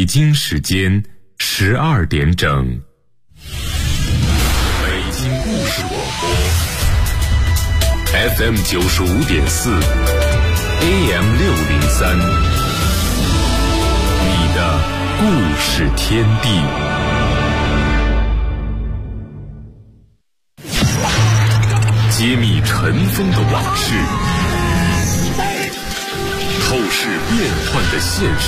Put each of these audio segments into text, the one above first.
北京时间12点整。北京故事广播 FM 95.4 AM 603，你的故事天地。揭秘尘封的往事，透视变幻的现实，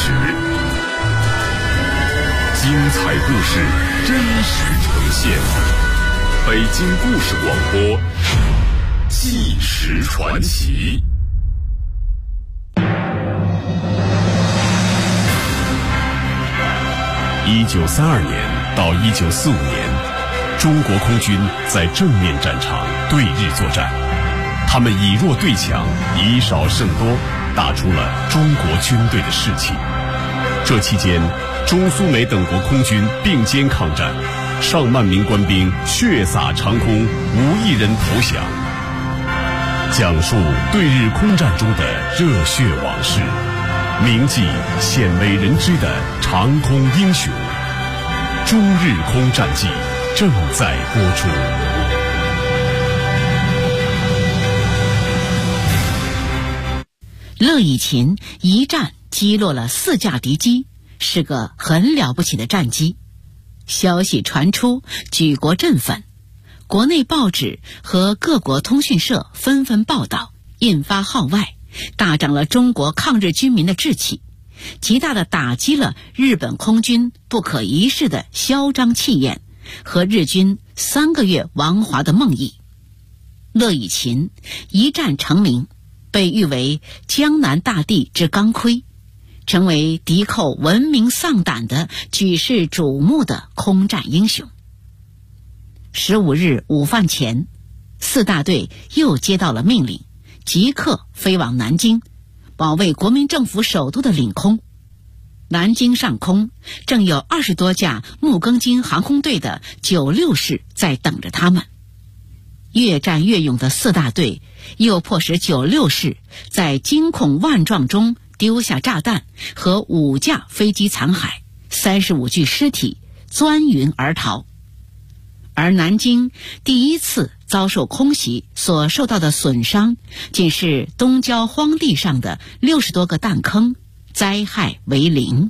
精彩故事真实呈现。北京故事广播，纪实传奇。1932年到1945年，中国空军在正面战场对日作战，他们以弱对强，以少胜多，打出了中国军队的士气。这期间，中苏美等国空军并肩抗战，上万名官兵血洒长空，无一人投降。讲述对日空战中的热血往事，铭记鲜为人知的长空英雄。中日空战记正在播出。 乐以琴一战击落了4架敌机，是个很了不起的战绩。消息传出，举国振奋，国内报纸和各国通讯社纷纷报道，印发号外，大涨了中国抗日军民的志气，极大地打击了日本空军不可一世的嚣张气焰和日军3个月亡华的梦呓。乐以琴一战成名，被誉为江南大地之钢盔，成为敌寇闻名丧胆的举世瞩目的空战英雄。15日午饭前，4大队又接到了命令，即刻飞往南京，保卫国民政府首都的领空。南京上空正有20多架木更津航空队的96式在等着他们。越战越勇的4大队又迫使96式在惊恐万状中丢下炸弹和5架飞机残骸、35具尸体，钻云而逃。而南京第一次遭受空袭所受到的损伤，仅是东郊荒地上的60多个弹坑，灾害为零。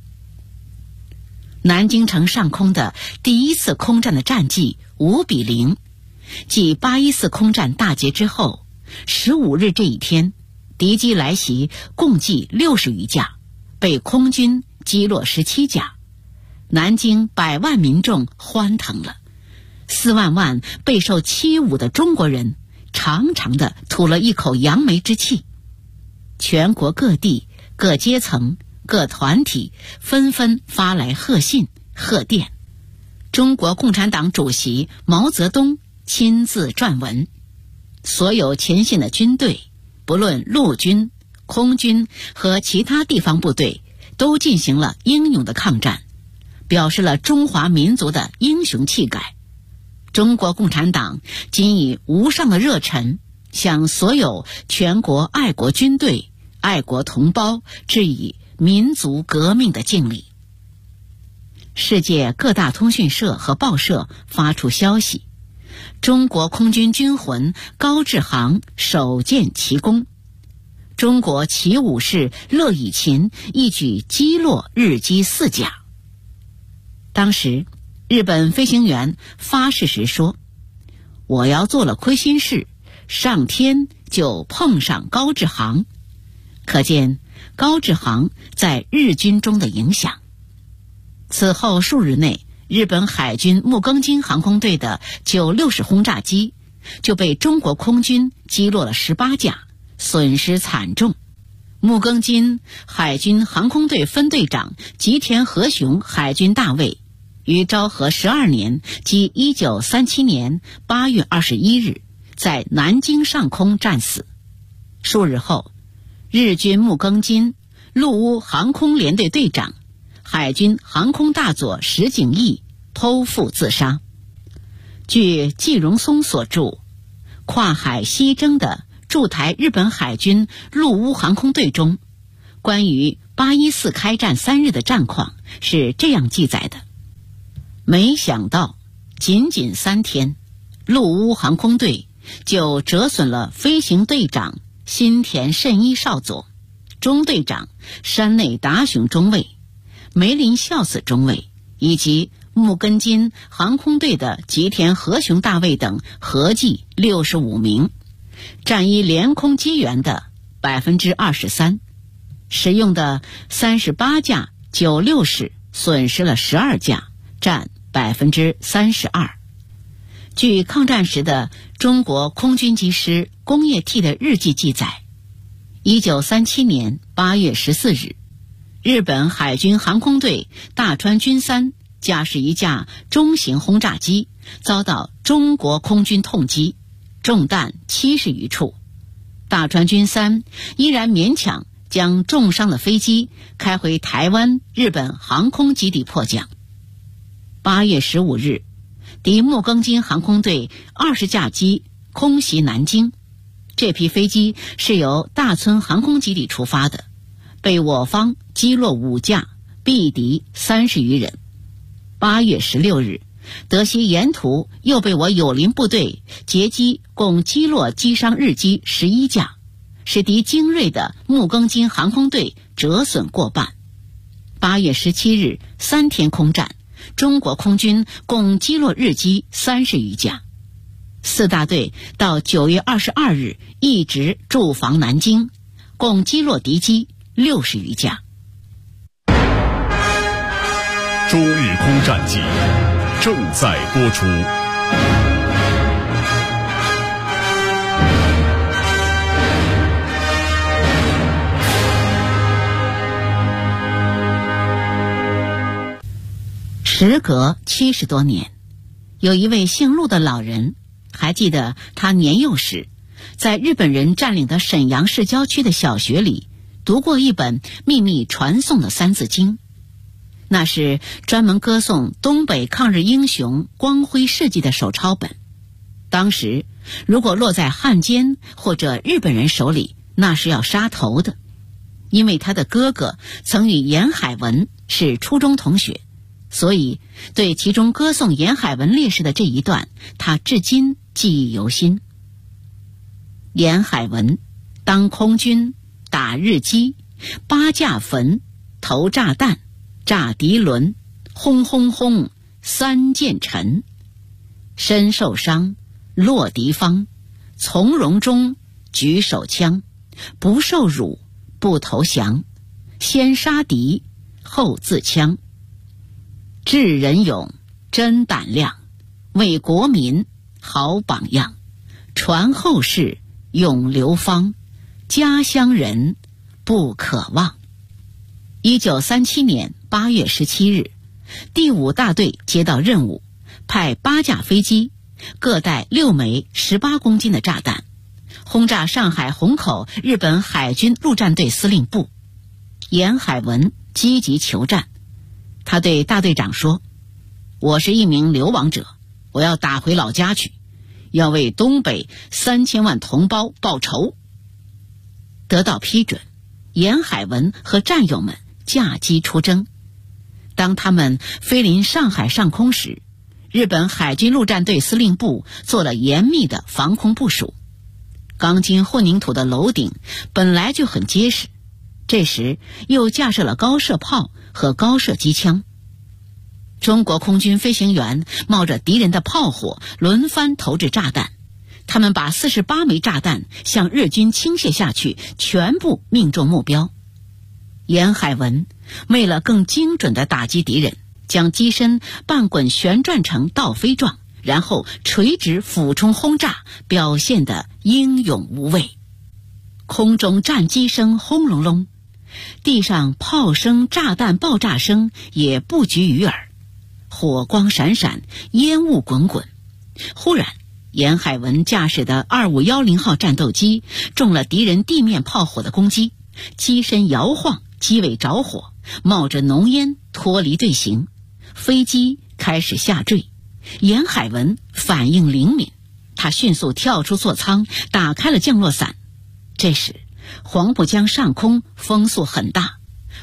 南京城上空的第一次空战的战绩5比0，继814空战大捷之后，15日这一天，敌机来袭共计60余架，被空军击落17架。南京100万民众欢腾了，4万万备受欺侮的中国人长长的吐了一口扬眉之气。全国各地、各阶层、各团体纷纷发来贺信、贺电。中国共产党主席毛泽东亲自撰文，所有前线的军队，不论陆军、空军和其他地方部队，都进行了英勇的抗战，表示了中华民族的英雄气概。中国共产党仅以无上的热忱，向所有全国爱国军队、爱国同胞致以民族革命的敬礼。世界各大通讯社和报社发出消息，中国空军军魂高志航首见奇功，中国奇武士乐以琴一举击落日机4架。当时日本飞行员发誓时说，我要做了亏心事，上天就碰上高志航。可见高志航在日军中的影响。此后数日内，日本海军木更津航空队的96式轰炸机就被中国空军击落了18架，损失惨重。木更津海军航空队分队长吉田和雄海军大尉于昭和12年即1937年8月21日在南京上空战死。数日后，日军木更津陆乌航空联队队长海军航空大佐石景义剖腹自杀。据季荣松所著《跨海西征的驻台日本海军陆乌航空队》中，关于 814开战3日的战况是这样记载的：没想到仅仅3天，陆乌航空队就折损了飞行队长新田慎一少佐、中队长山内达雄中尉、梅林孝子中尉以及木根津航空队的吉田和雄大尉等合计65名，战役联空机员的 23%， 使用的38架96式损失了12架，占 32%。 据抗战时的中国空军机师工业替的日记记载，1937年8月14日，日本海军航空队大川军三驾驶一架中型轰炸机遭到中国空军痛击，中弹70余处。大川军三依然勉强将重伤的飞机开回台湾日本航空基地迫降。8月15日，敌木更津航空队20架机空袭南京，这批飞机是由大村航空基地出发的，被我方击落5架，毙敌30余人。8月16日，德西沿途又被我友邻部队截击，共击落击伤日机11架，使敌精锐的木更津航空队折损过半。8月17日3天空战，中国空军共击落日机30余架。4大队到9月22日一直驻防南京，共击落敌机60余架。 中日空战记正在播出。 时隔70多年，有一位姓陆的老人还记得他年幼时在日本人占领的沈阳市郊区的小学里读过一本秘密传颂的三字经，那是专门歌颂东北抗日英雄光辉事迹的手抄本。当时如果落在汉奸或者日本人手里，那是要杀头的。因为他的哥哥曾与严海文是初中同学，所以对其中歌颂严海文烈士的这一段，他至今记忆犹新。严海文当空军，打日机，8架坟，投炸弹，炸敌轮，轰轰轰，3箭沉，身受伤，落敌方，从容中举手枪，不受辱，不投降，先杀敌，后自戕。智人勇，真胆量，为国民好榜样，传后世永流芳，家乡人不可忘。1937年8月17日，第5大队接到任务，派8架飞机，各带6枚18公斤的炸弹，轰炸上海虹口日本海军陆战队司令部。严海文积极求战，他对大队长说：我是一名流亡者，我要打回老家去，要为东北3000万同胞报仇。得到批准，严海文和战友们驾机出征。当他们飞临上海上空时，日本海军陆战队司令部做了严密的防空部署。钢筋混凝土的楼顶本来就很结实，这时又架设了高射炮和高射机枪。中国空军飞行员冒着敌人的炮火轮番投掷炸弹，他们把48枚炸弹向日军倾泻下去，全部命中目标。严海文为了更精准地打击敌人，将机身半滚旋转成倒飞状，然后垂直俯冲轰炸，表现得英勇无畏。空中战机声轰隆隆，地上炮声、炸弹爆炸声也不绝于耳，火光闪闪，烟雾滚滚。忽然，严海文驾驶的2510号战斗机中了敌人地面炮火的攻击，机身摇晃，机尾着火，冒着浓烟脱离队形，飞机开始下坠。严海文反应灵敏，他迅速跳出座舱，打开了降落伞。这时黄浦江上空风速很大，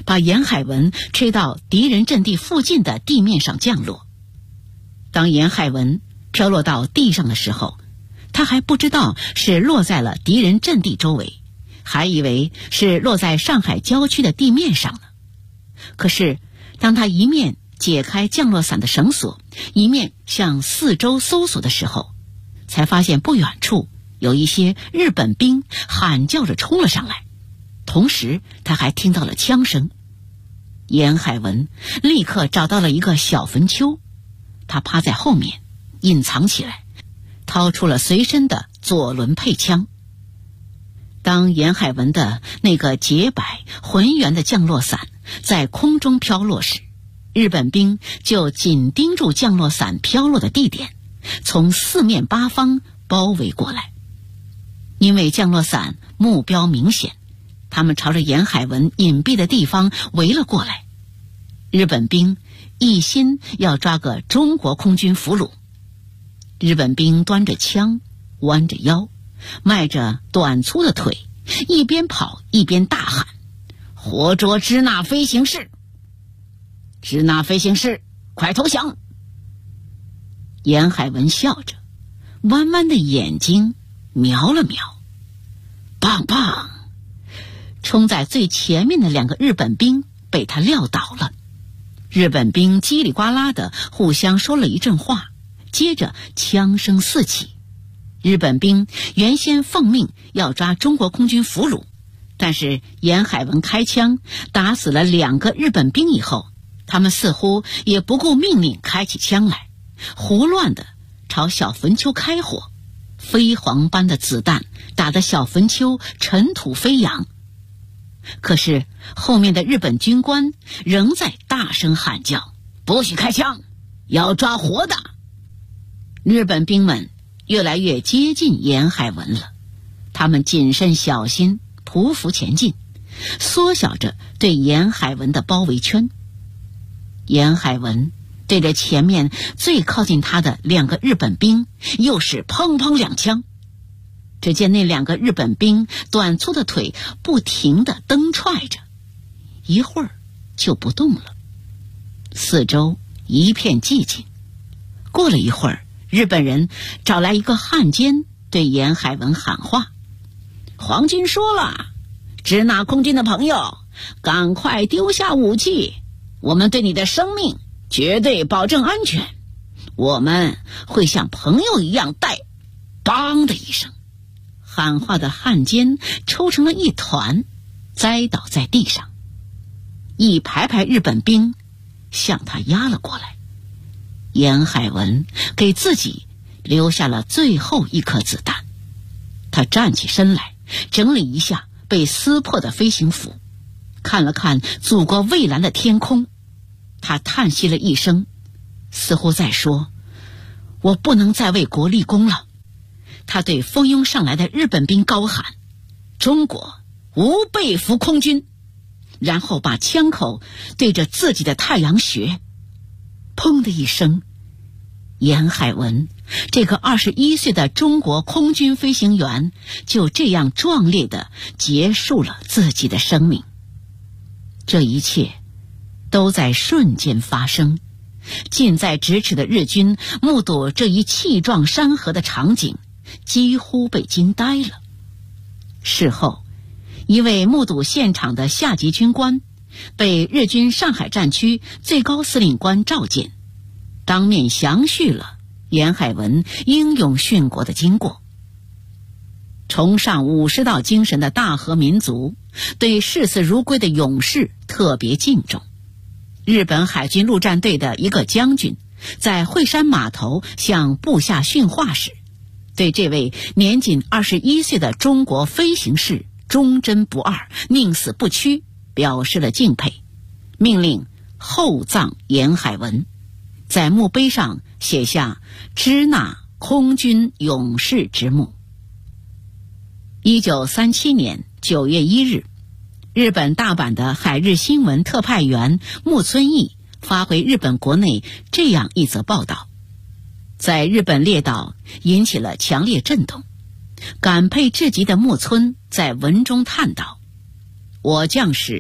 把沿海文吹到敌人阵地附近的地面上降落。当沿海文飘落到地上的时候，他还不知道是落在了敌人阵地周围，还以为是落在上海郊区的地面上呢。可是当他一面解开降落伞的绳索，一面向四周搜索的时候，才发现不远处有一些日本兵喊叫着冲了上来，同时他还听到了枪声。沿海文立刻找到了一个小坟丘，他趴在后面隐藏起来，掏出了随身的左轮配枪。当沿海文的那个洁白浑圆的降落伞在空中飘落时，日本兵就紧盯住降落伞飘落的地点，从四面八方包围过来。因为降落伞目标明显，他们朝着沿海文隐蔽的地方围了过来。日本兵一心要抓个中国空军俘虏。日本兵端着枪，弯着腰，迈着短粗的腿，一边跑一边大喊：活捉支那飞行士！支那飞行士，快投降！沿海文笑着，弯弯的眼睛瞄了瞄，棒棒！冲在最前面的2个日本兵被他撂倒了。日本兵叽里呱啦的互相说了一阵话，接着枪声四起。日本兵原先奉命要抓中国空军俘虏，但是沿海文开枪打死了2个日本兵以后，他们似乎也不顾命令开起枪来，胡乱的朝小坟丘开火，飞蝗般的子弹打得小坟丘尘土飞扬。可是后面的日本军官仍在大声喊叫：不许开枪，要抓活的！日本兵们越来越接近沿海文了，他们谨慎小心，匍匐前进，缩小着对沿海文的包围圈。沿海文对着前面最靠近他的2个日本兵又是砰砰2枪。只见那2个日本兵短粗的腿不停地蹬踹着，一会儿就不动了。四周一片寂静。过了一会儿，日本人找来一个汉奸，对沿海文喊话：皇军说了，支那空军的朋友，赶快丢下武器，我们对你的生命绝对保证安全，我们会像朋友一样待。当的一声，喊话的汉奸抽成了一团，栽倒在地上。一排排日本兵向他压了过来。沿海文给自己留下了最后一颗子弹。他站起身来，整理一下被撕破的飞行服，看了看祖国蔚蓝的天空，他叹息了一声，似乎在说：我不能再为国立功了。他对蜂拥上来的日本兵高喊：中国无被俘空军！然后把枪口对着自己的太阳穴。砰的一声，沿海文这个21岁的中国空军飞行员就这样壮烈地结束了自己的生命。这一切都在瞬间发生，近在咫尺的日军目睹这一气壮山河的场景，几乎被惊呆了。事后，一位目睹现场的下级军官被日军上海战区最高司令官召见，当面详叙了沿海文英勇殉国的经过。崇尚武士道精神的大和民族对视死如归的勇士特别敬重。日本海军陆战队的一个将军在惠山码头向部下训话时，对这位年仅21岁的中国飞行士忠贞不二、宁死不屈表示了敬佩，命令厚葬沿海文，在墓碑上写下支那空军勇士之墓。1937年9月1日，日本大阪的海日新闻特派员木村义发回日本国内这样一则报道，在日本列岛引起了强烈震动。感佩至极的木村在文中叹道：我将士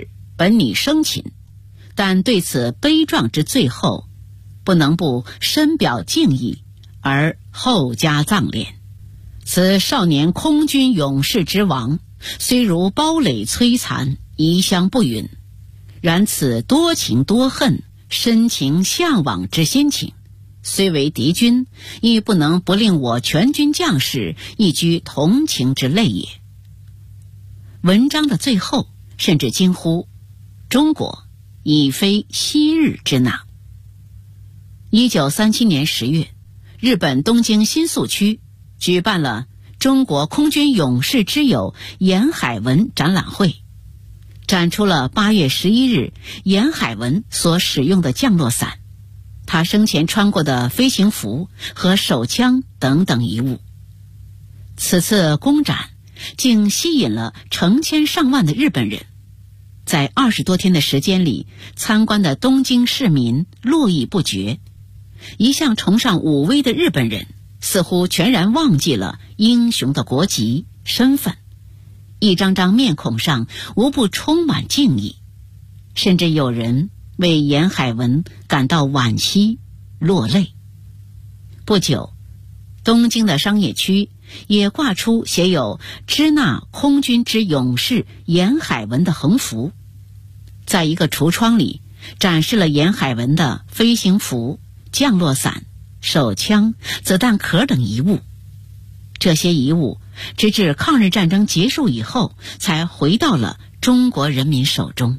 本拟生擒，但对此悲壮之最后，不能不深表敬意，而后加葬殓。此少年空军勇士之亡，虽如堡垒摧残，遗香不陨，然此多情多恨、深情向往之心情，虽为敌军，亦不能不令我全军将士一居同情之泪也。文章的最后甚至惊呼：中国已非昔日之那。1937年10月，日本东京新宿区举办了中国空军勇士之友严海文展览会，展出了8月11日严海文所使用的降落伞，他生前穿过的飞行服和手枪等等遗物。此次公展竟吸引了成千上万的日本人，在20多天的时间里，参观的东京市民络绎不绝。一向崇尚武威的日本人似乎全然忘记了英雄的国籍身份，一张张面孔上无不充满敬意，甚至有人为严海文感到惋惜落泪。不久，东京的商业区也挂出写有支那空军之勇士严海文的横幅，在一个橱窗里展示了严海文的飞行服、降落伞、手枪、子弹壳等遗物。这些遗物直至抗日战争结束以后才回到了中国人民手中。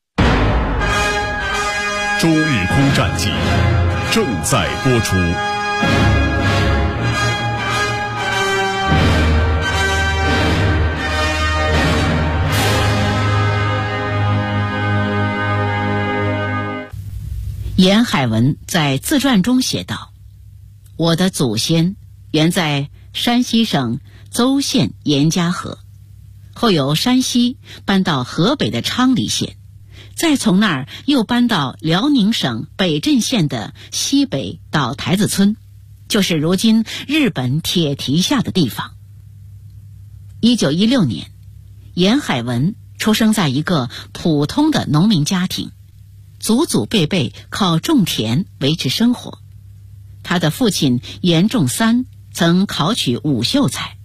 中日空战记正在播出。 严海文在自传中写道：我的祖先原在山西省邹县严家河，后由山西搬到河北的昌黎县，再从那儿又搬到辽宁省北镇县的西北岛台子村，就是如今日本铁蹄下的地方。1916年，严海文出生在一个普通的农民家庭，祖祖辈辈靠种田维持生活。他的父亲严仲三曾考取武秀才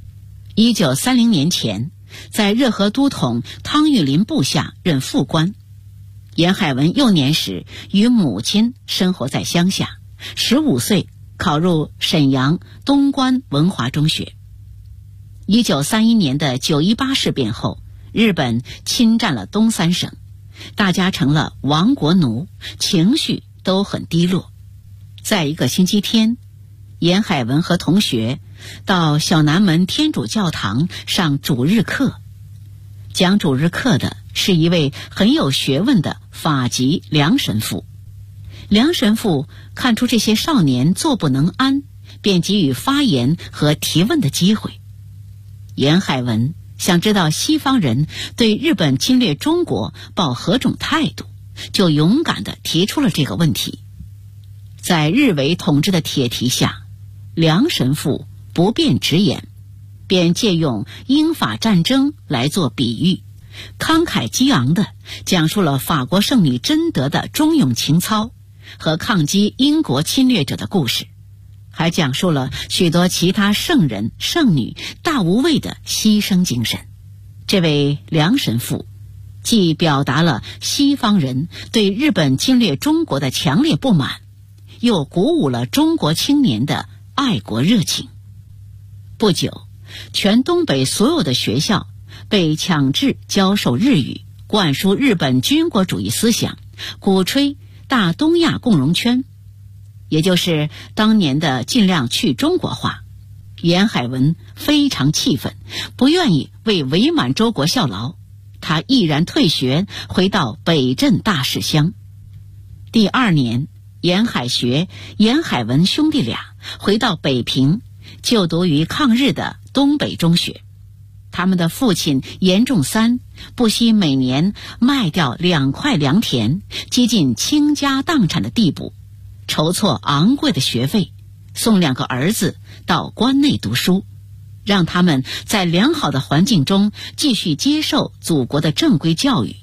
，1930年前在热河都统汤玉麟部下任副官。严海文幼年时与母亲生活在乡下，15岁考入沈阳东关文华中学。1931年的9·18事变后，日本侵占了东三省，大家成了亡国奴，情绪都很低落。在一个星期天，严海文和同学到小南门天主教堂上主日课。讲主日课的是一位很有学问的法籍梁神父。梁神父看出这些少年坐不能安，便给予发言和提问的机会。严海文想知道西方人对日本侵略中国抱何种态度，就勇敢地提出了这个问题。在日伪统治的铁蹄下，梁神父不便直言，便借用英法战争来做比喻，慷慨激昂地讲述了法国圣女贞德的忠勇情操和抗击英国侵略者的故事，还讲述了许多其他圣人圣女大无畏的牺牲精神。这位梁神父既表达了西方人对日本侵略中国的强烈不满，又鼓舞了中国青年的爱国热情。不久，全东北所有的学校被强制教授日语，灌输日本军国主义思想，鼓吹大东亚共荣圈，也就是当年的尽量去中国化。严海文非常气愤，不愿意为伪满洲国效劳，他毅然退学，回到北镇大士乡。第2年，严海学、严海文兄弟俩回到北平，就读于抗日的东北中学。他们的父亲严仲三不惜每年卖掉2块良田，几近倾家荡产的地步，筹措昂贵的学费，送2个儿子到关内读书，让他们在良好的环境中继续接受祖国的正规教育。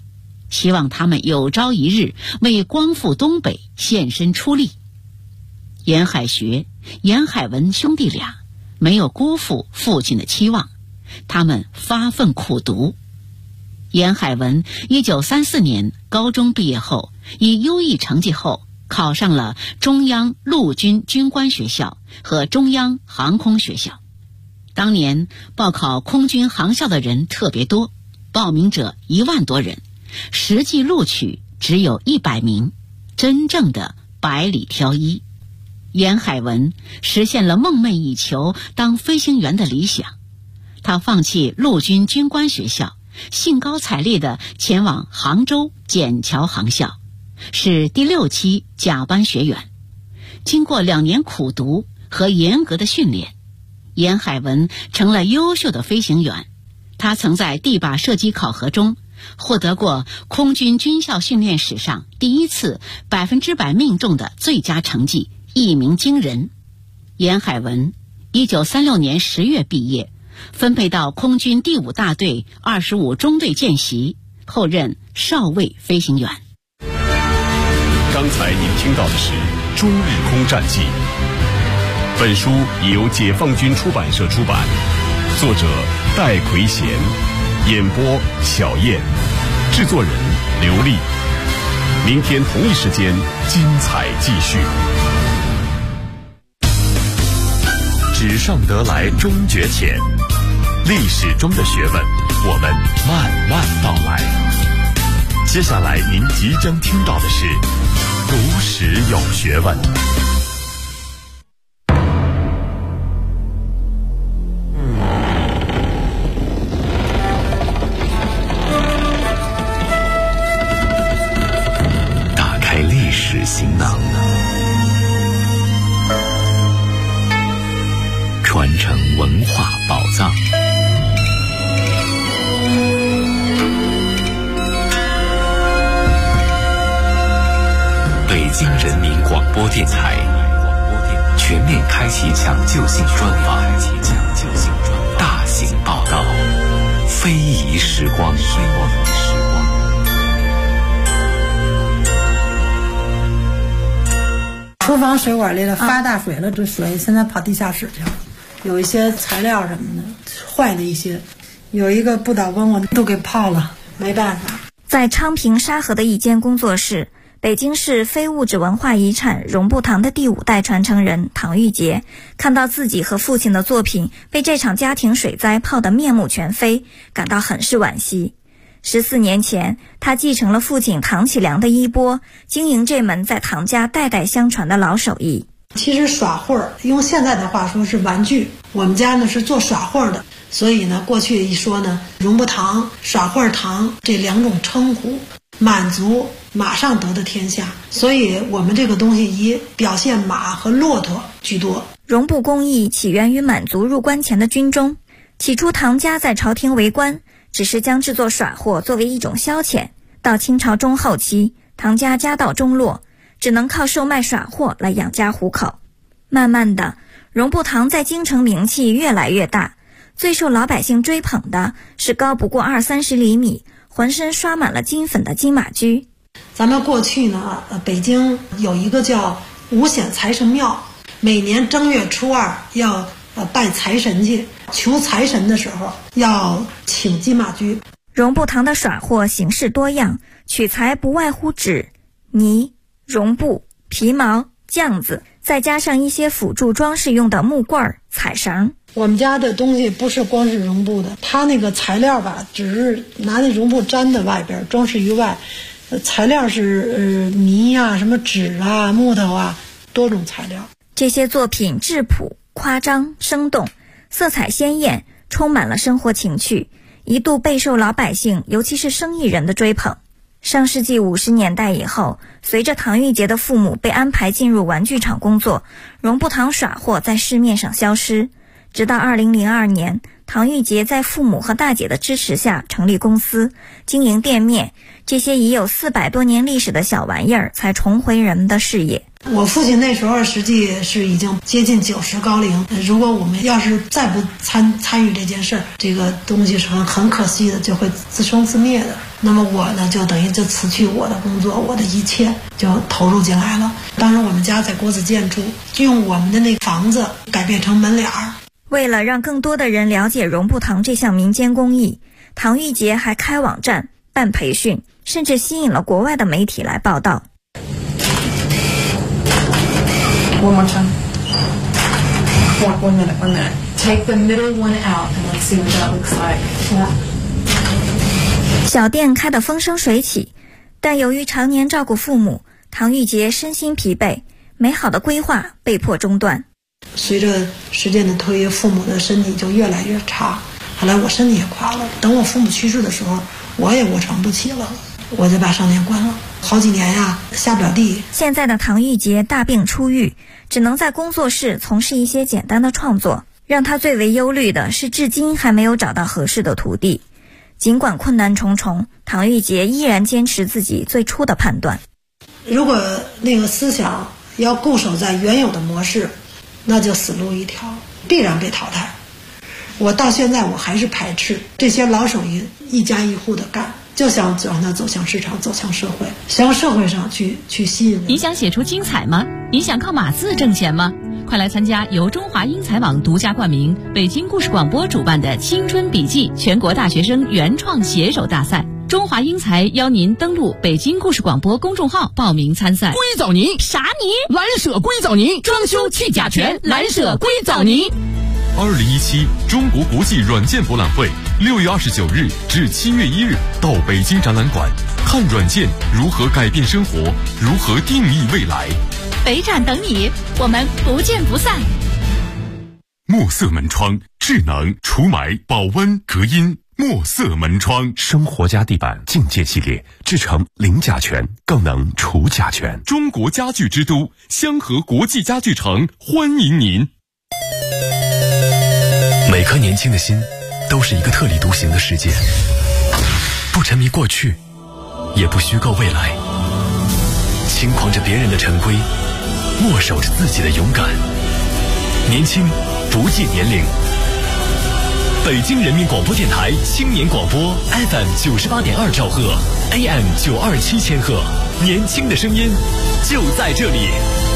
希望他们有朝一日为光复东北献身出力。严海学、严海文兄弟俩没有辜负父亲的期望，他们发奋苦读。严海文1934年高中毕业后，以优异成绩后考上了中央陆军军官学校和中央航空学校。当年报考空军航校的人特别多，报名者1万多人，实际录取只有100名，真正的百里挑一。严海文实现了梦寐以求当飞行员的理想，他放弃陆军军官学校，兴高采烈地前往杭州笕桥航校，是第6期甲班学员。经过2年苦读和严格的训练，严海文成了优秀的飞行员。他曾在地靶射击考核中获得过空军军校训练史上第1次100%命中的最佳成绩，一鸣惊人。严海文1936年10月毕业，分配到空军第5大队25中队见习，后任少尉飞行员。 刚才您听到的是《中日空战记》，本书已由解放军出版社出版，作者戴奎贤，演播小燕，制作人刘丽。明天同一时间精彩继续。纸上得来终觉浅，历史中的学问，我们慢慢道来。接下来您即将听到的是读史有学问。打开历史行囊，传承文化宝藏。北京人民广播电台全面开启抢救性专访，大型报道，非遗时光。 厨房水管里了发大水了，这水现在跑地下室去了，有一些材料什么的坏了一些，有一个不倒翁我都给泡了，没办法。 在昌平沙河的一间工作室，北京市非物质文化遗产荣埠堂的第5代传承人唐玉杰看到自己和父亲的作品被这场家庭水灾泡得面目全非，感到很是惋惜。14年前，他继承了父亲唐启良的衣钵，经营这门在唐家代代相传的老手艺。 其实耍会儿，用现在的话说是玩具，我们家呢是做耍会儿的，所以呢过去一说呢，荣埠堂、耍会儿堂这2种称呼，满族马上得的天下，所以我们这个东西以表现马和骆驼居多。 荣埠工艺起源于满族入关前的军中，起初唐家在朝廷为官，只是将制作耍货作为一种消遣。到清朝中后期，唐家家道中落，只能靠售卖耍货来养家糊口。慢慢的，荣埠堂在京城名气越来越大，最受老百姓追捧的是高不过20-30厘米，浑身刷满了金粉的金马驹。 咱们过去呢，北京有一个叫五显财神庙，每年正月初2要拜财神去，求财神的时候要请金马驹。 荣埠堂的耍货形式多样，取材不外乎纸、泥、绒布、皮毛、酱子，再加上一些辅助装饰用的木棍、彩绳。 我们家的东西不是光是绒布的，它那个材料吧，只是拿那绒布粘在外边，装饰于外。材料是泥啊、什么纸啊、木头啊，多种材料。 这些作品质朴、夸张、生动，色彩鲜艳，充满了生活情趣，一度备受老百姓，尤其是生意人的追捧。上世纪50年代以后，随着唐玉杰的父母被安排进入玩具厂工作，荣埠堂耍货在市面上消失。直到2002年， 唐玉洁在父母和大姐的支持下成立公司，经营店面，这些已有400多年历史的小玩意儿才重回人们的视野。 我父亲那时候实际是已经接近90高龄，如果我们要是再不参与这件事儿，这个东西是很可惜的，就会自生自灭的。那么我呢，就等于就辞去我的工作，我的一切就投入进来了。当时我们家在国子监住，用我们的那个房子改变成门脸儿。 为了让更多的人了解绒布糖这项民间工艺，唐玉洁还开网站、办培训，甚至吸引了国外的媒体来报道。 One more time. One minute. Take the middle one out and let's see what that looks like. Yeah. 小店开得风生水起，但由于常年照顾父母，唐玉洁身心疲惫，美好的规划被迫中断。 随着时间的推移，父母的身体就越来越差，后来我身体也垮了。等我父母去世的时候，我也卧床不起了，我就把商店关了。好几年呀，下不了地。 现在的唐玉洁大病初愈，只能在工作室从事一些简单的创作。让他最为忧虑的是，至今还没有找到合适的徒弟。尽管困难重重，唐玉洁依然坚持自己最初的判断。 如果那个思想要固守在原有的模式，那就死路一条，必然被淘汰。我到现在我还是排斥这些老手艺一家一户的干，就想让它走向市场，走向社会，向社会上去吸引人。 你想写出精彩吗？你想靠码字挣钱吗？快来参加由中华英才网独家冠名、北京故事广播主办的青春笔记全国大学生原创写手大赛。中华英才邀您登录北京故事广播公众号报名参赛。 硅藻泥啥泥？ 蓝舍硅藻泥，装修去甲醛，蓝舍硅藻泥。 2017中国国际软件博览会6月29日至7月1日到北京展览馆，看软件如何改变生活，如何定义未来。 北展等你，我们不见不散。 墨色门窗，智能除霾、保温、隔音。墨色门窗，生活家地板境界系列制成零甲醛，更能除甲醛。中国家具之都香河国际家具城欢迎您。 每颗年轻的心都是一个特立独行的世界，不沉迷过去，也不虚构未来，轻狂着别人的陈规，握守着自己的勇敢。年轻不计年龄。北京人民广播电台青年广播 FM 98.2兆赫 AM 927千赫，年轻的声音就在这里。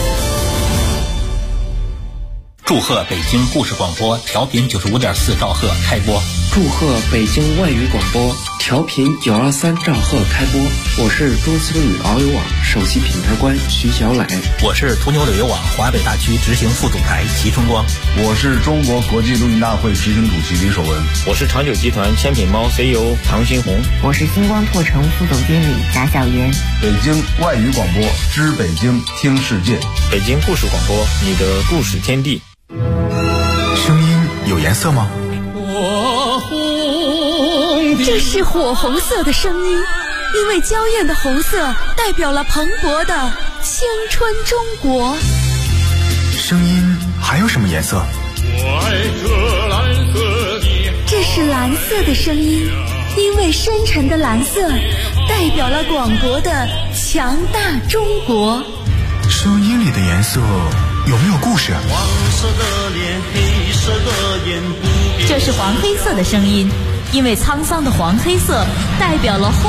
祝贺北京故事广播调频95.4兆赫开播。 祝贺北京外语广播调频923兆赫开播。我是中思旅遨游网首席品牌官徐小磊。 我是途牛旅游网华北大区执行副总裁齐春光。 我是中国国际录音大会执行主席李守文。 我是长久集团千品猫 CEO 唐新红。 我是星光拓城副总经理贾小云。 北京外语广播知北京听世界。 北京故事广播，你的故事天地。 声音有颜色吗？ 这是火红色的声音，因为娇艳的红色代表了蓬勃的青春中国。 声音还有什么颜色？ 这是蓝色的声音，因为深沉的蓝色代表了广博的强大中国。 声音里的颜色有没有故事？ 这是黄黑色的声音，因为沧桑的黄黑色代表了后